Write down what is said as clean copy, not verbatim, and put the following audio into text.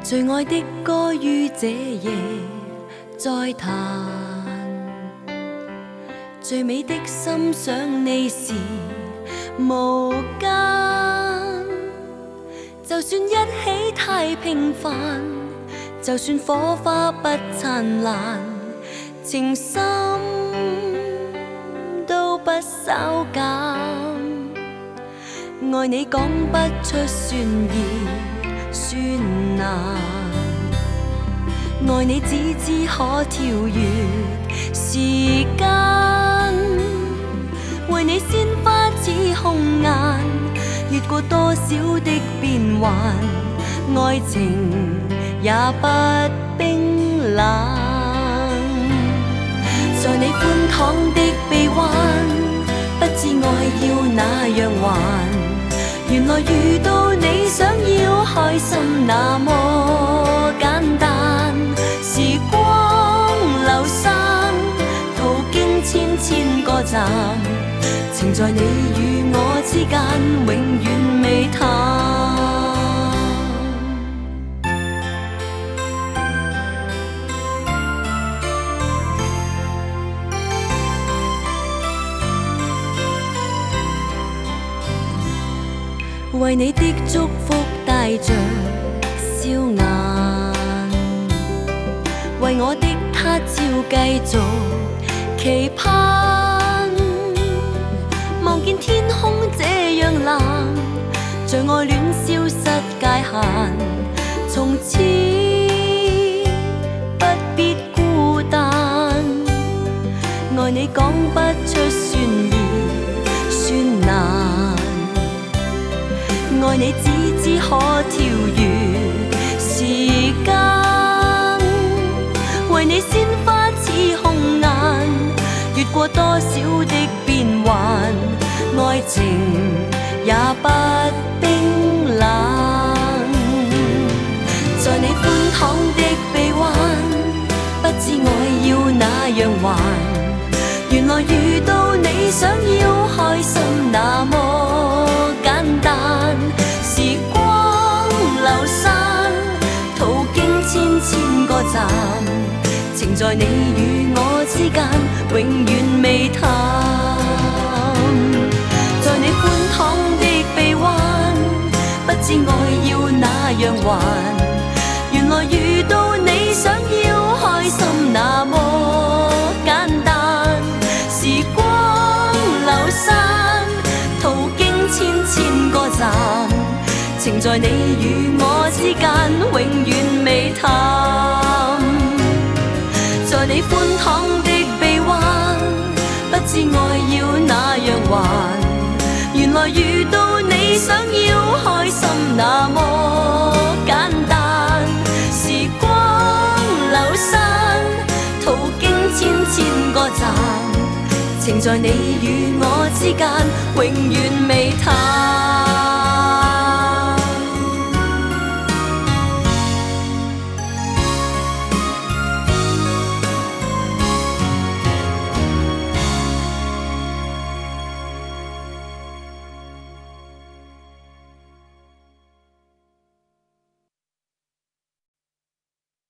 最愛的歌於這夜再彈，最美的心想你時無間。就算一起太平凡，就算火花不燦爛，情深都不稍減。愛你講不出算易算難，愛你只知可跳越時間，為你鮮花似紅顏，越過多少的變幻，愛情也不冰冷。在你寬敞的臂彎，不知愛要那樣還，原來遇到你想要開心那麼簡單。時光流散，途經千千個站，情在你與我之間永遠未淡。為你的祝福帶着笑顏，為我的他照繼續期盼。望見天空這樣藍，像愛戀消失界限，從此不必孤單。愛你講不出算易算難，愛你只知可跳越時間，為你鮮花似紅顏，越過多少的變幻，愛情也不冰冷。在你寬敞的臂彎，不知愛要那樣還，原來遇到你想要開心那麼簡單。時光流散，途經千千個站，情在你與我之間永遠未淡。在你寬敞的臂彎，不知愛要那樣還，原來遇到你想要開心那麼簡單。時光流散，途經千千個站，情在你與我之間永遠未淡。在你寬敞的臂彎，不知愛要那樣還，原來遇到你想要開心那麼簡單。時光流散，途經千千個站，情在你與我之間永遠未淡。